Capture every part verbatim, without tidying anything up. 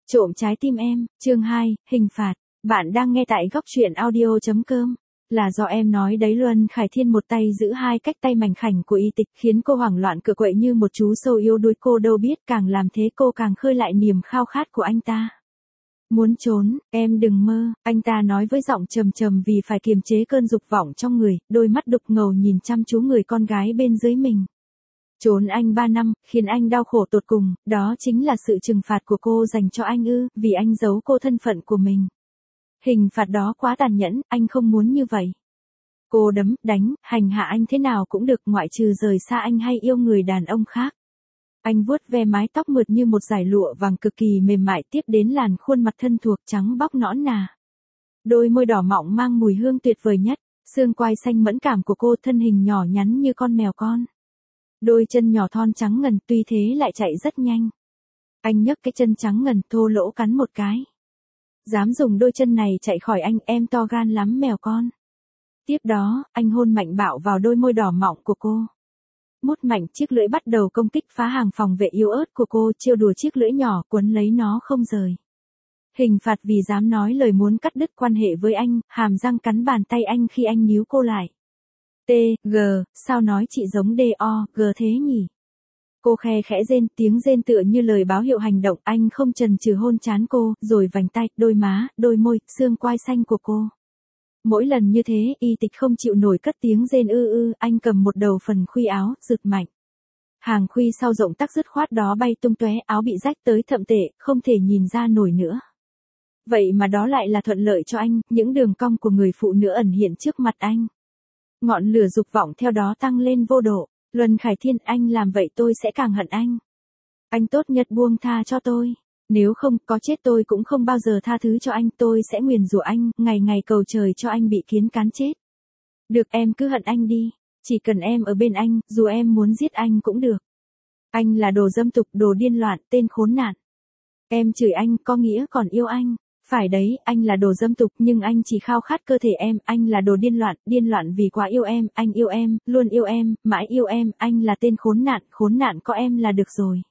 Trộm trái tim em, chương hai, hình phạt. Bạn đang nghe tại góc truyện audio.com. Là do em nói đấy. Luân Khải Thiên một tay giữ hai cách tay mảnh khảnh của Y Tịch, khiến cô hoảng loạn cựa quậy như một chú sâu yếu đuối. Cô đâu biết càng làm thế cô càng khơi lại niềm khao khát của anh ta. Muốn trốn, em đừng mơ, anh ta nói với giọng trầm trầm vì phải kiềm chế cơn dục vọng trong người, đôi mắt đục ngầu nhìn chăm chú người con gái bên dưới mình. Trốn anh ba năm, khiến anh đau khổ tột cùng, đó chính là sự trừng phạt của cô dành cho anh ư, vì anh giấu cô thân phận của mình. Hình phạt đó quá tàn nhẫn, anh không muốn như vậy. Cô đấm, đánh, hành hạ anh thế nào cũng được, ngoại trừ rời xa anh hay yêu người đàn ông khác. Anh vuốt ve mái tóc mượt như một dải lụa vàng cực kỳ mềm mại, tiếp đến làn khuôn mặt thân thuộc trắng bóc nõn nà. Đôi môi đỏ mọng mang mùi hương tuyệt vời nhất, xương quai xanh mẫn cảm của cô, thân hình nhỏ nhắn như con mèo con. Đôi chân nhỏ thon trắng ngần, tuy thế lại chạy rất nhanh. Anh nhấc cái chân trắng ngần thô lỗ cắn một cái. Dám dùng đôi chân này chạy khỏi anh, em to gan lắm mèo con. Tiếp đó, anh hôn mạnh bạo vào đôi môi đỏ mọng của cô. Mút mạnh, chiếc lưỡi bắt đầu công kích phá hàng phòng vệ yếu ớt của cô, trêu đùa chiếc lưỡi nhỏ, quấn lấy nó không rời. Hình phạt vì dám nói lời muốn cắt đứt quan hệ với anh, hàm răng cắn bàn tay anh khi anh níu cô lại. T, G, sao nói chị giống D, O, G thế nhỉ? Cô khe khẽ rên, tiếng rên tựa như lời báo hiệu hành động. Anh không chần chừ hôn trán cô, rồi vành tay, đôi má, đôi môi, xương quai xanh của cô. Mỗi lần như thế, Y Tịch không chịu nổi cất tiếng rên ư ư, anh cầm một đầu phần khuy áo, giựt mạnh. Hàng khuy sau rộng tắc dứt khoát đó bay tung tóe, áo bị rách tới thậm tệ, không thể nhìn ra nổi nữa. Vậy mà đó lại là thuận lợi cho anh, những đường cong của người phụ nữ ẩn hiện trước mặt anh. Ngọn lửa dục vọng theo đó tăng lên vô độ. Luân Khải Thiên, anh làm vậy tôi sẽ càng hận anh. Anh tốt nhất buông tha cho tôi. Nếu không, có chết tôi cũng không bao giờ tha thứ cho anh. Tôi sẽ nguyền rủa anh, ngày ngày cầu trời cho anh bị kiến cắn chết. Được, em cứ hận anh đi. Chỉ cần em ở bên anh, dù em muốn giết anh cũng được. Anh là đồ dâm tục, đồ điên loạn, tên khốn nạn. Em chửi anh, có nghĩa còn yêu anh. Phải đấy, anh là đồ dâm tục nhưng anh chỉ khao khát cơ thể em, anh là đồ điên loạn, điên loạn vì quá yêu em, anh yêu em, luôn yêu em, mãi yêu em, anh là tên khốn nạn, khốn nạn có em là được rồi.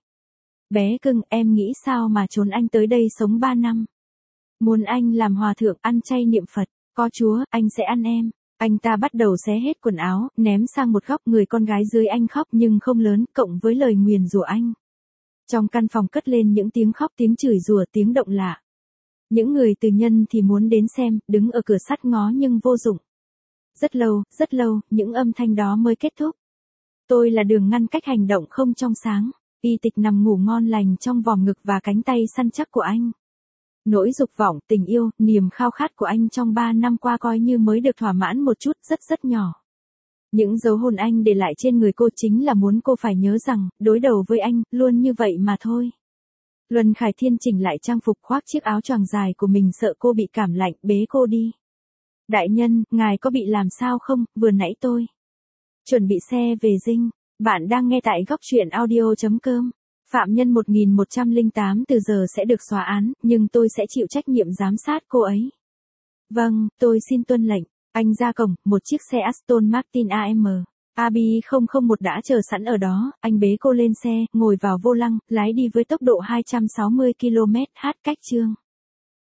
Bé cưng, em nghĩ sao mà trốn anh tới đây sống ba năm? Muốn anh làm hòa thượng, ăn chay niệm Phật, có Chúa, anh sẽ ăn em. Anh ta bắt đầu xé hết quần áo, ném sang một góc, người con gái dưới anh khóc nhưng không lớn, cộng với lời nguyền rủa anh. Trong căn phòng cất lên những tiếng khóc, tiếng chửi rủa, tiếng động lạ. Những người từ nhân thì muốn đến xem, đứng ở cửa sắt ngó nhưng vô dụng. Rất lâu, rất lâu, những âm thanh đó mới kết thúc. Tôi là đường ngăn cách hành động không trong sáng. Y Tịch nằm ngủ ngon lành trong vòng ngực và cánh tay săn chắc của anh. Nỗi dục vọng, tình yêu, niềm khao khát của anh trong ba năm qua coi như mới được thỏa mãn một chút, rất rất nhỏ. Những dấu hôn anh để lại trên người cô chính là muốn cô phải nhớ rằng, đối đầu với anh, luôn như vậy mà thôi. Luân Khải Thiên chỉnh lại trang phục, khoác chiếc áo choàng dài của mình, sợ cô bị cảm lạnh, bế cô đi. Đại nhân, ngài có bị làm sao không, vừa nãy tôi chuẩn bị xe về Dinh. Bạn đang nghe tại góc truyện audio.com. Phạm nhân một nghìn một trăm lẻ tám từ giờ sẽ được xóa án, nhưng tôi sẽ chịu trách nhiệm giám sát cô ấy. Vâng, tôi xin tuân lệnh. Anh ra cổng, một chiếc xe Aston Martin a em A B không không một đã chờ sẵn ở đó, anh bế cô lên xe, ngồi vào vô lăng, lái đi với tốc độ hai trăm sáu mươi ki lô mét h cách chương.